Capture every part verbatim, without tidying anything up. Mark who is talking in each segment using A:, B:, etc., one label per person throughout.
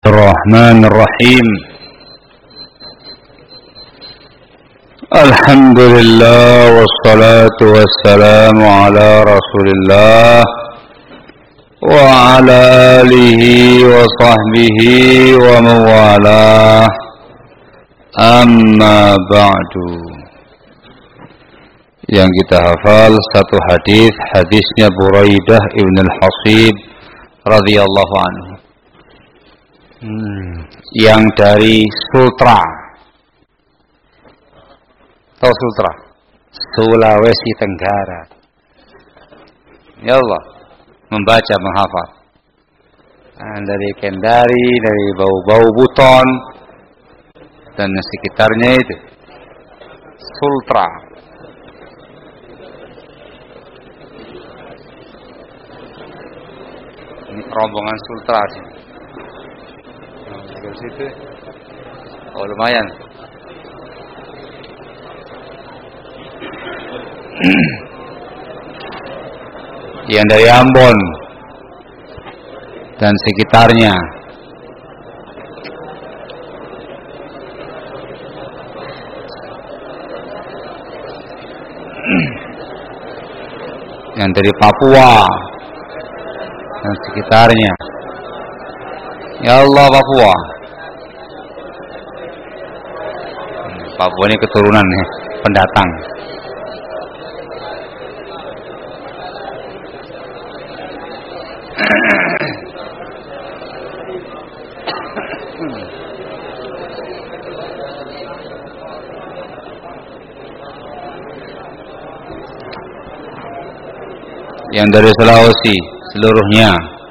A: الرحمن الرحيم الحمد لله والصلاة والسلام على رسول الله وعلى آله وصحبه ومن والاه amma ba'du. Yang kita hafal satu hadis, hadisnya Buraidah ibn al-Hasib radhiyallahu anhu. Hmm. Yang dari Sultra. Tahu Sultra? Sulawesi Tenggara. Ya Allah, membaca menghafal. Nah, dari Kendari, dari Bau-Bau Buton dan sekitarnya itu Sultra. Ini rombongan Sultra sih. Nah, dari situ. Oh, lumayan. Yang dari Ambon dan sekitarnya. Yang dari Papua dan sekitarnya. Ya Allah, Papua. Papua ini keturunan ya, pendatang. Yang dari Sulawesi seluruhnya.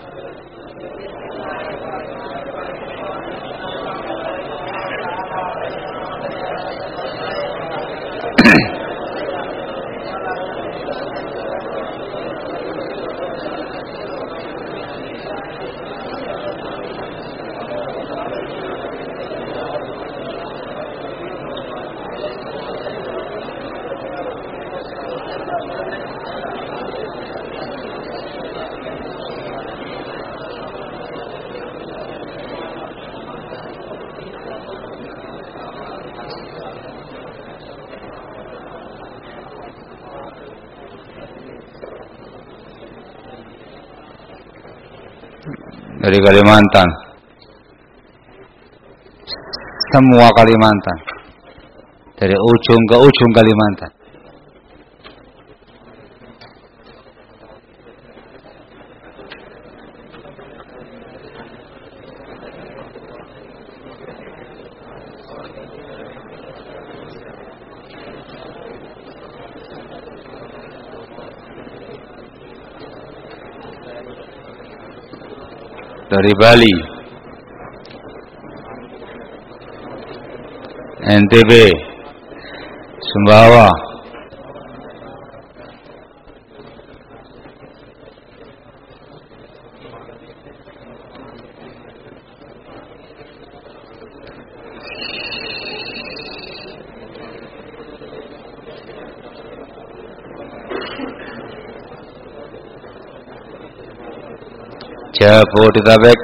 A: Dari Kalimantan, semua Kalimantan, dari ujung ke ujung Kalimantan. Dari Bali, N T B, Sumbawa, Jabodetabek.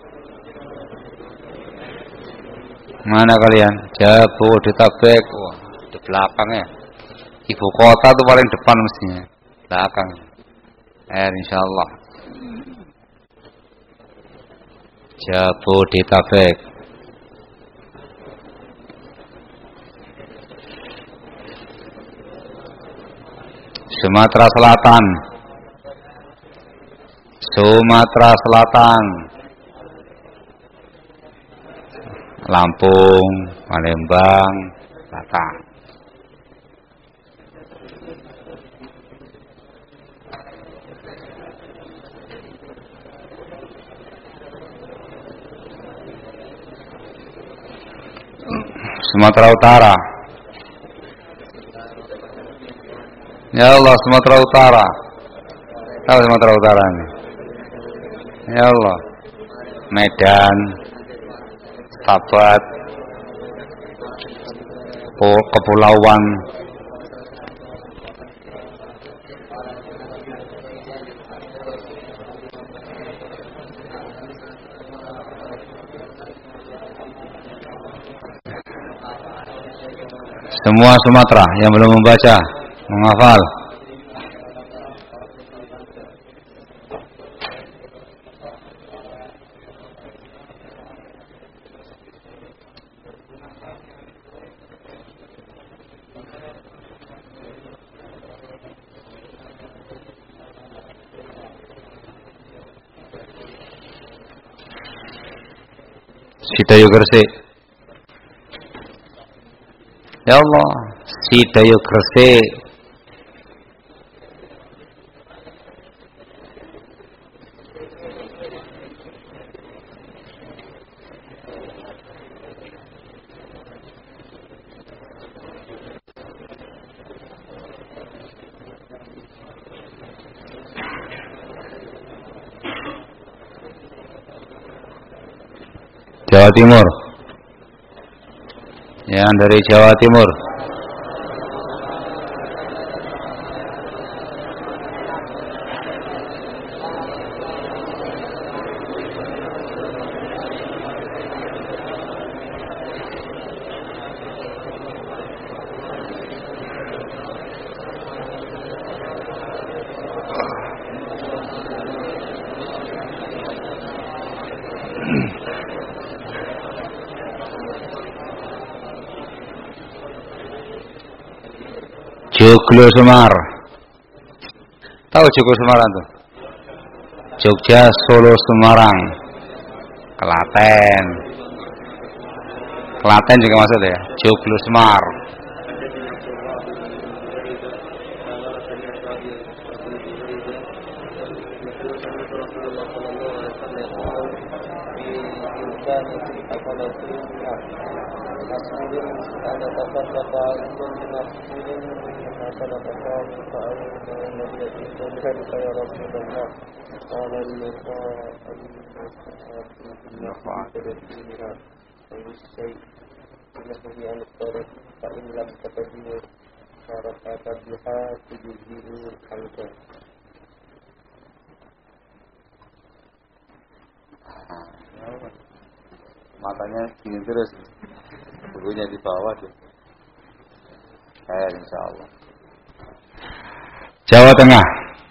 A: Mana kalian? Jabodetabek. Wah, di belakang ya. Ibu kota tuh paling depan mestinya. Belakang. Eh, insyaallah. Jabodetabek. Sumatera Selatan. Sumatera Selatan, Lampung, Palembang, Batam. Sumatera Utara. Ya Allah, Sumatera Utara. Tahu Sumatera Utara ini? Ya Allah, Medan, Sabat, Kepulauan, Semua Sumatera yang belum membaca, menghafal. Sidayu Gresik. Ya Allah, Sidayu Gresik. Jawa Timur. Yang dari Jawa Timur. Joglo Semar. Tahu Joglo Semarang tuh? Jogja, Solo, Semarang, Klaten. Klaten juga masuk ya. Joglo Semar. Matanya gini terus, bukunya di bawah tuh. Kayak insya Allah. Jawa Tengah.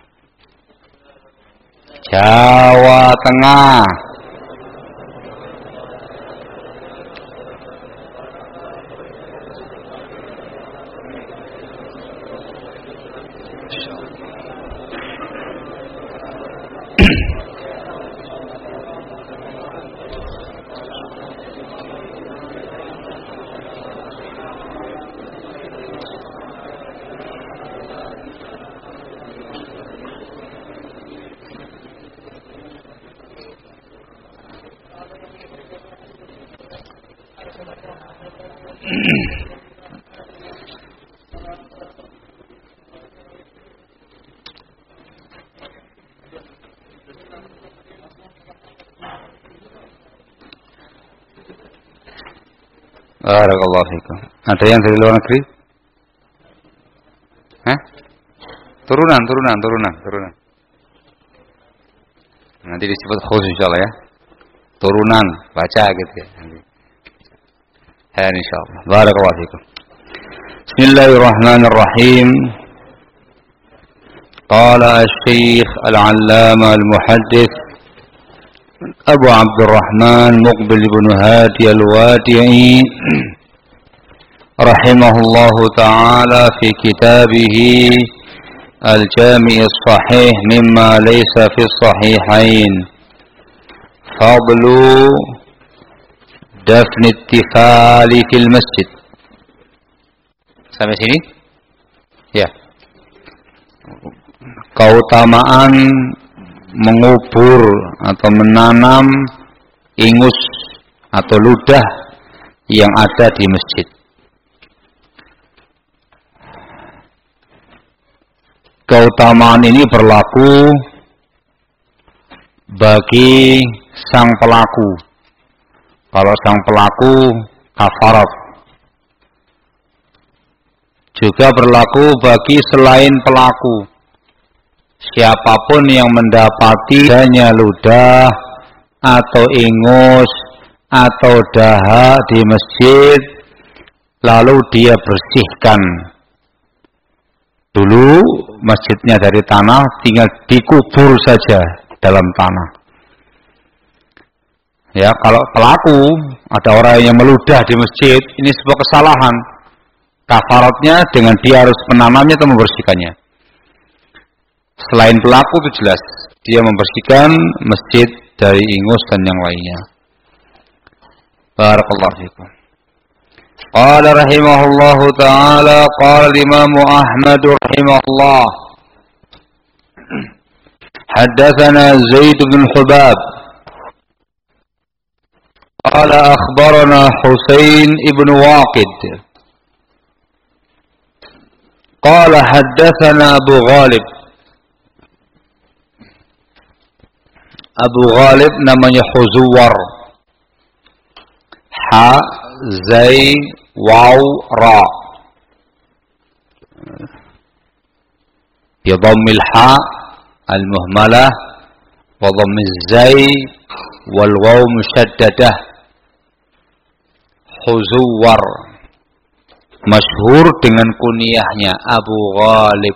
A: Jawa Tengah. Barakallahu fikum. Ada yang dari luar negeri? Hah? Turunan, turunan, turunan, turunan. Nanti disebut khusus insyaallah ya. Turunan, baca gitu ya. Ya insyaallah. Barakallahu fikum. Bismillahirrahmanirrahim. Qala Asy-Syaikh Al-'Allamah Al-Muhaddits Abu Abdurrahman Muqbil bin Hadi Al-Wadi'i rahimahullahu ta'ala fi kitabih Al-Jami' As-Sahih mimma laysa fi as-sahihain fadlu dafn ittifali fil masjid. Sampai sini? Ya. Keutamaan mengubur atau menanam ingus atau ludah yang ada di masjid. Keutamaan ini berlaku bagi sang pelaku. Kalau sang pelaku kafarat. Juga berlaku bagi selain pelaku. Siapapun yang mendapati adanya ludah atau ingus atau dahak di masjid, lalu dia bersihkan dulu masjidnya dari tanah, tinggal dikubur saja dalam tanah. Ya, kalau pelaku ada orang yang meludah di masjid, ini sebuah kesalahan. Kafaratnya dengan dia harus menanamnya atau membersihkannya. Selain pelaku itu jelas, dia membersihkan masjid dari ingus dan yang lainnya. Barakallahu fikum. Qala rahimahullahu ta'ala, qala Imam Ahmad rahimahullah. Haddatsana Zaid bin Hubab. Qala akhbarana Husain ibn Waqid. Qala haddatsana Abu Ghalib. Abu Ghalib namanya Huzuwar. Ha, Zai, Waw, Ra. Bi dhammil ha al-muhmalah wa dhammiz zai wal waw mushaddadah. Huzuwar, masyhur dengan kunyahnya Abu Ghalib.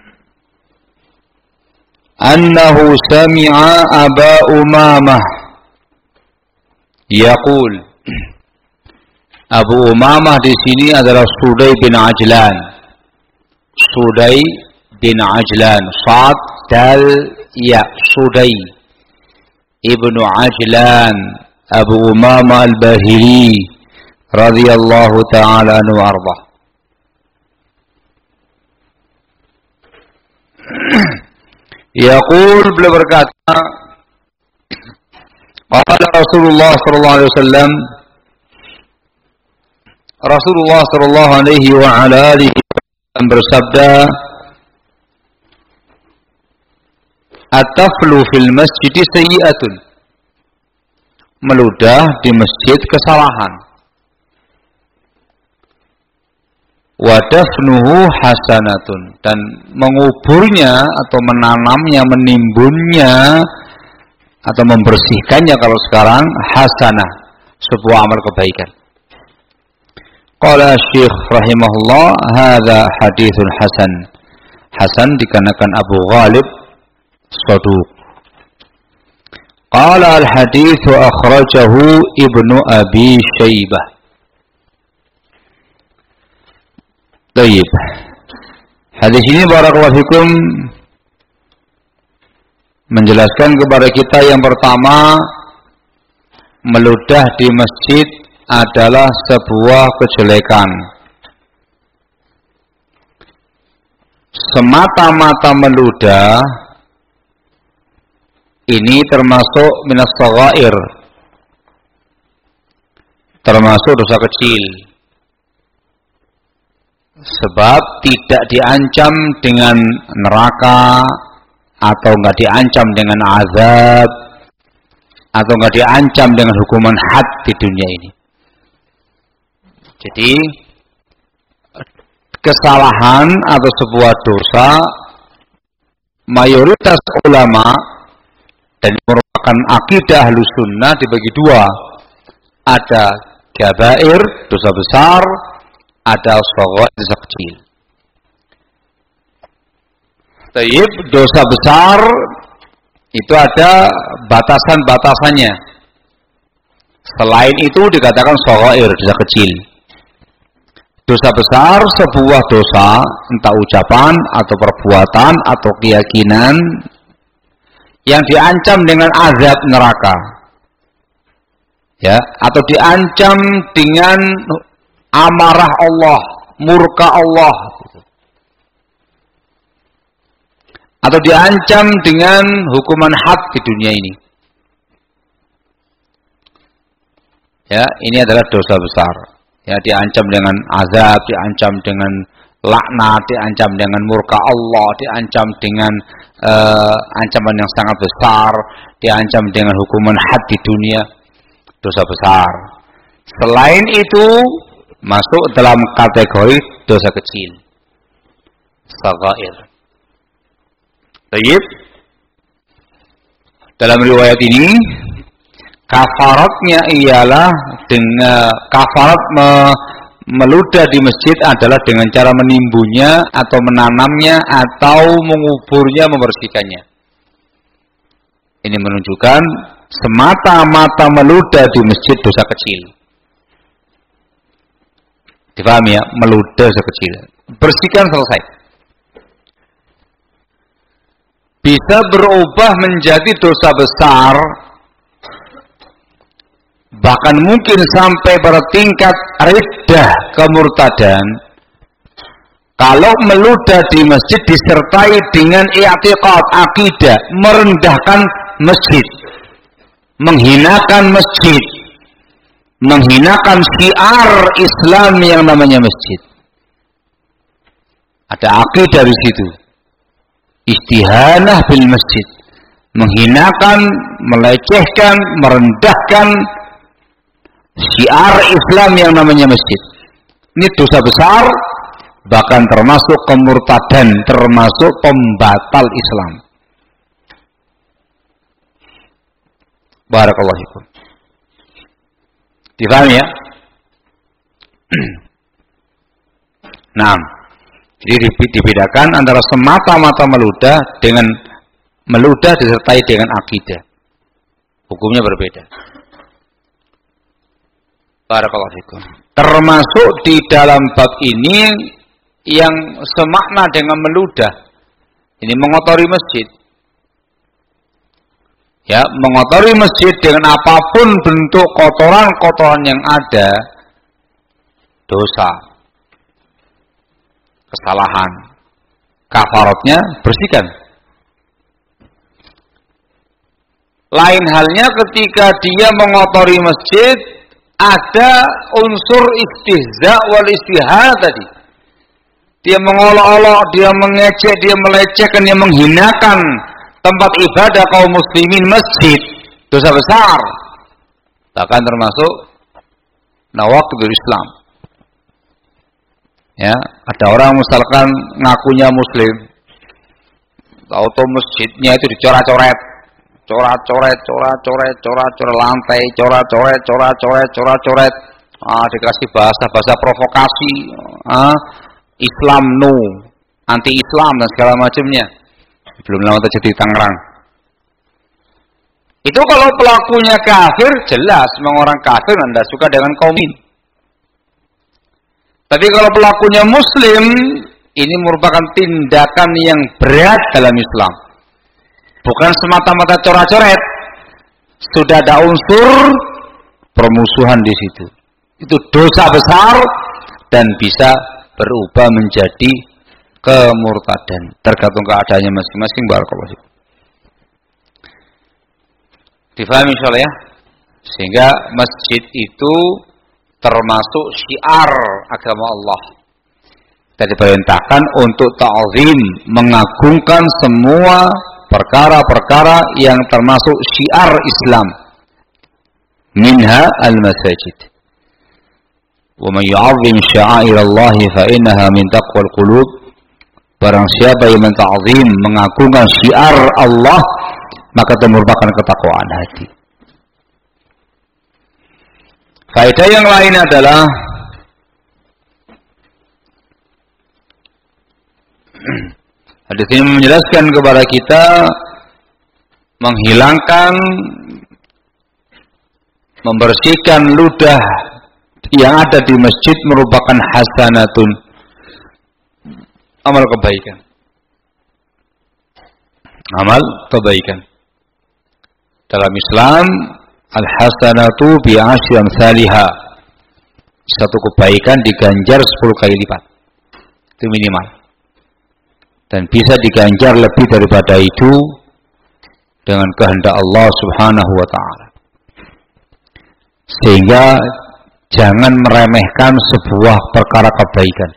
A: Annahu sami'a Aba Umamah yaqul. Abu Umamah di sini adalah Sudai bin Ajlan. Sudai bin Ajlan, Sad dal ya, Sudai ibnu Ajlan, Abu Umamah al-Bahili radhiyallahu ta'ala anhu arda. Yaqul, beliau berkata, qala Rasulullah sallallahu alaihi wasallam, Rasulullah sallallahu alaihi wa ala alihi wasallam bersabda, at-taflu fil masjid sayyi'atun. Meludah di masjid kesalahan. Wa dafnuhu hasanatun, dan menguburnya atau menanamnya, menimbunnya atau membersihkannya kalau sekarang hasanah, sebuah amal kebaikan. Qala Syekh rahimahullah, hadza haditsun hasan. Hasan dikarenakan Abu Ghalib saduq. Qala al-hadits akhrajahu Ibnu Abi Syaibah. Baik. Hadis ini barakallahu fikum menjelaskan kepada kita yang pertama, meludah di masjid adalah sebuah kejelekan. Semata-mata meludah ini termasuk minas shaghair, termasuk dosa kecil. Sebab tidak diancam dengan neraka, atau enggak diancam dengan azab, atau enggak diancam dengan hukuman had di dunia ini. Jadi kesalahan atau sebuah dosa, mayoritas ulama dan merupakan akidah Ahlus Sunnah dibagi dua. Ada kabair, dosa besar, ada shaghair, dosa kecil. Taib, dosa besar itu ada batasan-batasannya. Selain itu dikatakan shaghair, dosa kecil. Dosa besar sebuah dosa, entah ucapan atau perbuatan atau keyakinan yang diancam dengan azab neraka, ya, atau diancam dengan amarah Allah, murka Allah, atau diancam dengan hukuman had di dunia ini. Ya, ini adalah dosa besar. Ya, diancam dengan azab, diancam dengan laknat, diancam dengan murka Allah, diancam dengan uh, ancaman yang sangat besar, diancam dengan hukuman had di dunia. Dosa besar. Selain itu masuk dalam kategori dosa kecil, shaghair. Baik. Dalam riwayat ini kafaratnya ialah dengan kafarat me, meludah di masjid adalah dengan cara menimbunnya atau menanamnya atau menguburnya, membersihkannya. Ini menunjukkan semata-mata meludah di masjid dosa kecil. Dipahami ya? Meludah dosa kecil. Bersihkan, selesai. Bisa berubah menjadi dosa besar, bahkan mungkin sampai bertingkat riddah, kemurtadan, kalau meludah di masjid disertai dengan i'tiqad, akidah, merendahkan masjid, menghinakan masjid, menghinakan syiar Islam yang namanya masjid. Ada akidah di situ. Istihanah bil masjid, menghinakan, melecehkan, merendahkan syiar Islam yang namanya masjid. Ini dosa besar, bahkan termasuk kemurtadan, termasuk pembatal Islam. Barakallahu fikum. Difahami ya? Nah, jadi dibedakan antara semata-mata meludah dengan meludah disertai dengan akidah. Hukumnya berbeda. Barakallahu fikum. Termasuk di dalam bab ini yang semakna dengan meludah. Ini mengotori masjid. Ya, mengotori masjid dengan apapun bentuk kotoran-kotoran yang ada, dosa, kesalahan, kafaratnya bersihkan. Lain halnya ketika dia mengotori masjid, ada unsur istihza wal istihana tadi. Dia mengolok-olok, dia mengecek, dia melecehkan, dia menghinakan tempat ibadah kaum muslimin, masjid, dosa besar. Bahkan termasuk nawaqidul Islam. Ya, ada orang misalkan ngakunya muslim, tahu-tahu masjidnya itu dicoret-coret, coret-coret, coret-coret, coret-coret lantai, coret-coret, coret-coret, coret-coret. Ah, dikasih bahasa-bahasa provokasi, ah, Islam no, anti-Islam dan segala macamnya. Belum lama terjadi di Tangerang. Itu kalau pelakunya kafir, jelas memang orang kafir Anda suka dengan kaum ini. Tapi kalau pelakunya muslim, ini merupakan tindakan yang berat dalam Islam. Bukan semata-mata coret-coret. Sudah ada unsur permusuhan di situ. Itu dosa besar dan bisa berubah menjadi kemurtadan, tergantung keadaannya masing-masing. Barakallahu fikum. Difahami insyaallah ya. Sehingga masjid itu termasuk syiar agama Allah. Kita diperintahkan untuk ta'zim, mengagungkan semua perkara-perkara yang termasuk syiar Islam. Minha al-masajid. Wa man yu'azzim sya'airallahi fa innaha min taqwal qulub. Barang siapa yang menta'zim, mengagungkan syiar Allah, maka itu merupakan ketakwaan hati. Faedah yang lain adalah hadis ini menjelaskan kepada kita menghilangkan, membersihkan ludah yang ada di masjid merupakan hasanatun, amal kebaikan. Amal kebaikan. Dalam Islam, al-hasanatu bi asyri amsalha. Satu kebaikan diganjar sepuluh kali lipat. Itu minimal. Dan bisa diganjar lebih daripada itu dengan kehendak Allah Subhanahu wa taala. Sehingga jangan meremehkan sebuah perkara kebaikan.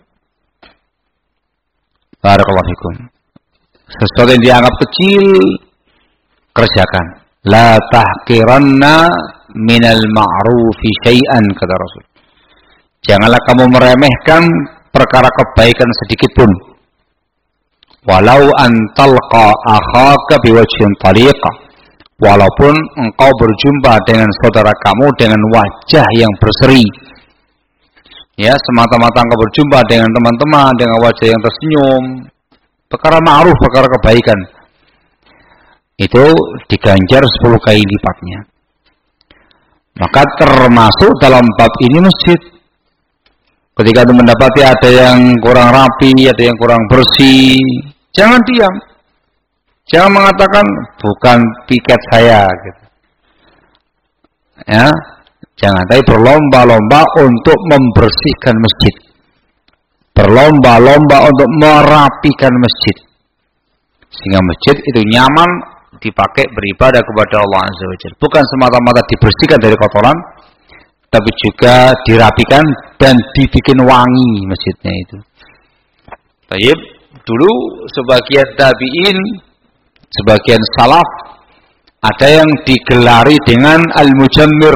A: Barakallahu fikum. Sesuatu yang dianggap kecil, kerjakan. La tahqiranna minal ma'rufi syai'an, kata Rasul. Janganlah kamu meremehkan perkara kebaikan sedikit pun. Walau antalqa akhaka biwajhin tariqa. Walaupun engkau berjumpa dengan saudara kamu dengan wajah yang berseri. Ya, semata-mata engkau berjumpa dengan teman-teman dengan wajah yang tersenyum, perkara ma'ruf, perkara kebaikan, itu diganjar sepuluh kali lipatnya. Maka termasuk dalam bab ini masjid. Ketika itu mendapati ada yang kurang rapi, ada yang kurang bersih, jangan diam. Jangan mengatakan bukan piket saya gitu. Ya, jangan, tapi berlomba-lomba untuk membersihkan masjid. Berlomba-lomba untuk merapikan masjid. Sehingga masjid itu nyaman dipakai beribadah kepada Allah Azza wa Jalla. Bukan semata-mata dibersihkan dari kotoran, tapi juga dirapikan dan dibikin wangi masjidnya itu. Baik, dulu sebagian tabi'in, sebagian salaf ada yang digelari dengan al-mujammir.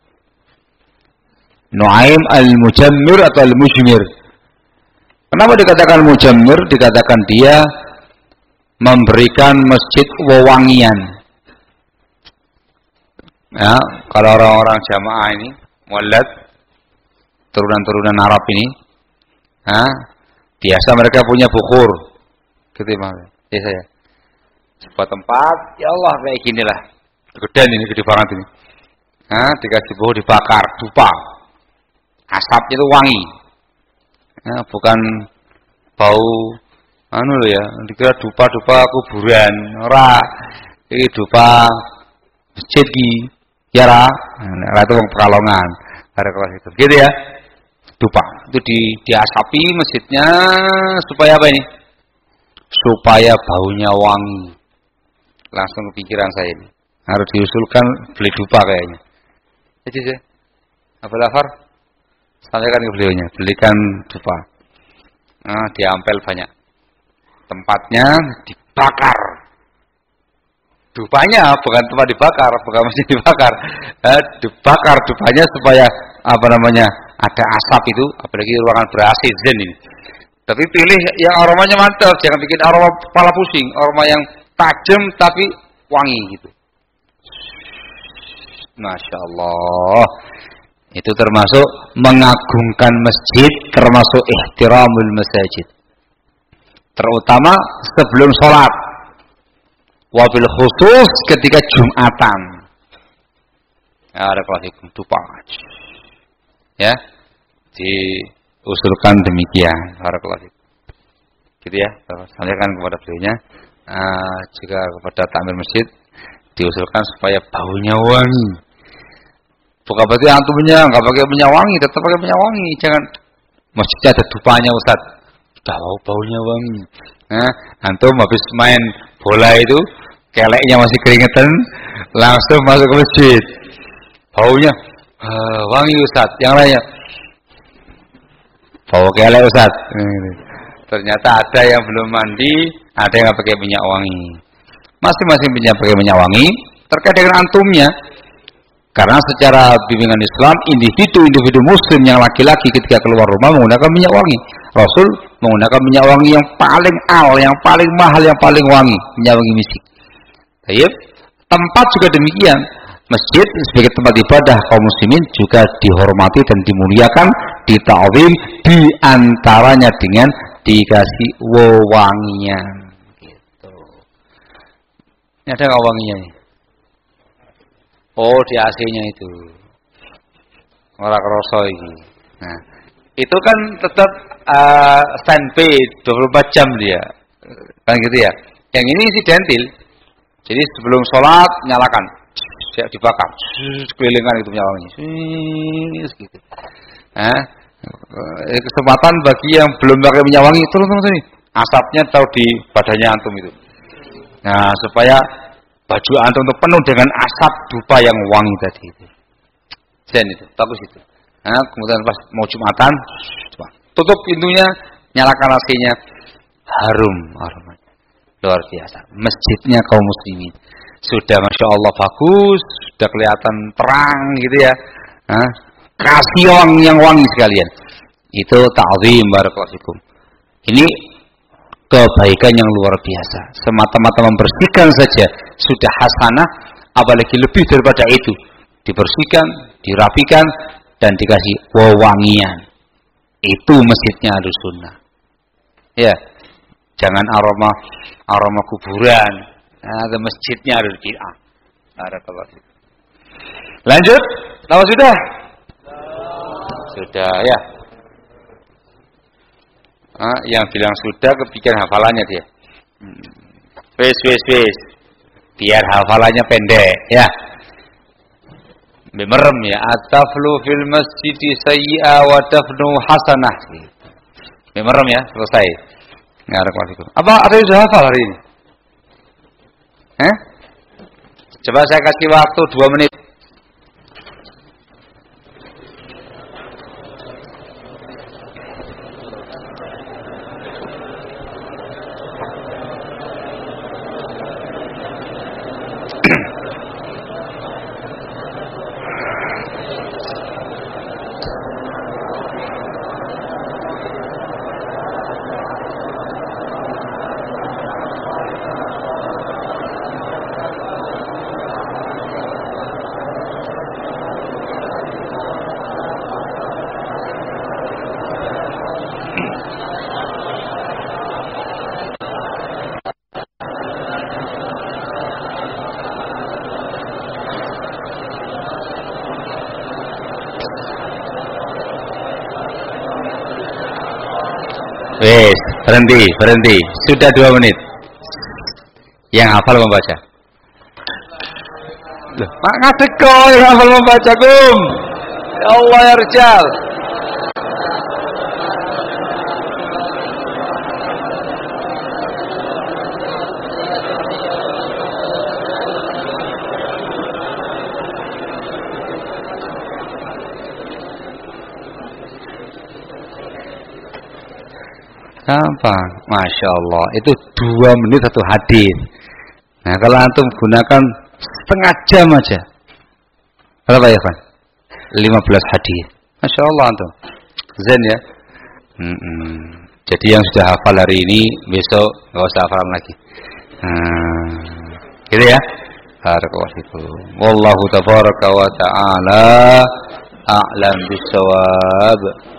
A: Nu'aim al-mujammir atau al-mujmir. Kenapa dikatakan mujammir? Dikatakan dia memberikan masjid wewangian. Ya, kalau orang-orang jamaah ini, muallad, turunan-turunan Arab ini, ya, biasa mereka punya bukur. Gitu ya, saya. Sebuah tempat, ya Allah kayak ginilah. Gedean ini, gede banget ini. Nah, dikasih buku dibakar, dupa. Asapnya itu wangi. Ya, bukan bau anu loh ya, dikira dupa-dupa kuburan. Ora, ini dupa masjid ki. Ya ra, nah, itu wong Pekalongan. Ada kelas itu. Gitu ya. Dupa. Itu di diasapi masjidnya supaya apa ini? Supaya baunya wangi. Langsung kepikiran saya ini. Harus diusulkan beli dupa kayaknya. Jadi saya, apa lafar? Sampaikan ke beliaunya, belikan dupa. Nah, diampel banyak. Tempatnya dibakar. Dupanya bukan tempat dibakar, bukan mesti dibakar. Eh, dibakar dupanya supaya apa namanya? Ada asap itu, apalagi ruangan ber A C zen ini. Tapi pilih yang aromanya mantap, jangan bikin aroma kepala pusing, aroma yang tajam tapi wangi gitu. Masya Allah. Itu termasuk mengagungkan masjid, termasuk ihtiramul masajid. Terutama sebelum sholat. Wabil khusus ketika Jumatan. Ya, ada klasikum dupa. Ya, diusulkan demikian. Ada klasikum. Gitu ya, sampaikan kepada beliaunya. Uh, juga kepada takmir masjid diusulkan supaya baunya wangi. Bukan berarti antumnya nggak pakai minyak wangi, tetap pakai minyak wangi. Jangan masjidnya ada dupanya Ustaz. Sudah bau baunya wangi. Nah, antum habis main bola itu, keleknya masih keringetan, langsung masuk ke masjid. Baunya uh, wangi Ustaz. Yang lainnya bau kelek Ustaz. Ternyata ada yang belum mandi, ada yang pakai minyak wangi. Masing-masing punya pakai minyak wangi terkait dengan antumnya. Karena secara bimbingan Islam, individu-individu muslim yang laki-laki ketika keluar rumah menggunakan minyak wangi. Rasul menggunakan minyak wangi yang paling al, yang paling mahal, yang paling wangi, minyak wangi misik. Baik, tempat juga demikian. Masjid sebagai tempat ibadah kaum muslimin juga dihormati dan dimuliakan, dita'zim, diantaranya dengan dikasih wewangian. Gitu. Ini ada nggak wanginya nih? Oh, di A C-nya itu. Ora kroso iki. Nah, itu kan tetap uh, standby dua puluh empat jam dia. Kan gitu ya. Yang ini insidentil. Jadi sebelum sholat nyalakan. Siap dibakar. Kelilingan itu minyak wangi. Gitu. Nah, kesempatan bagi yang belum pakai minyak wangi, turun-turun sini. Asapnya tahu di badannya antum itu. Nah, supaya baju antum itu penuh dengan asap dupa yang wangi tadi itu. Zen itu, bagus itu. Nah, kemudian pas mau Jumatan, tutup pintunya, nyalakan A C-nya, harum aromanya. Luar biasa. Masjidnya kaum muslimin sudah masya Allah bagus, sudah kelihatan terang gitu ya. Nah, kasih wangi yang wangi sekalian. Itu ta'zim barakallahu fikum. Ini kebaikan yang luar biasa. Semata-mata membersihkan saja sudah hasanah, apalagi lebih daripada itu. Dibersihkan, dirapikan, dan dikasih wewangian. Itu masjidnya Ahlussunnah. Ya, jangan aroma aroma kuburan. Nah, ada masjidnya Ahlul Bid'ah. Barakallahu fiik. Lanjut, tahu sudah? Sudah ya. Ah, yang bilang sudah kepikiran hafalannya dia. Wes wes wes. Biar hafalannya pendek ya. Merem ya, ataflu fil masjidi sayyi'a wa tafnu hasanah. Merem ya, selesai. Apa ada yang sudah hafal hari ini? Eh? Coba saya kasih waktu dua menit. Wes, berhenti, berhenti. Sudah dua menit. Yang hafal membaca. Loh, mak ngadek kok yang hafal membaca, Kum. Ya Allah ya Rijal. Gampang, Masya Allah. Itu dua menit satu hadis. Nah, kalau antum gunakan setengah jam aja, berapa ya, Pak? lima belas hadis. Masya Allah antum. Zen ya. Hmm-hmm. Jadi yang sudah hafal hari ini, besok nggak usah hafal lagi. Hmm. Gitu ya. Barakallahu fikum. Wallahu tabaraka wa ta'ala a'lam bis-shawab.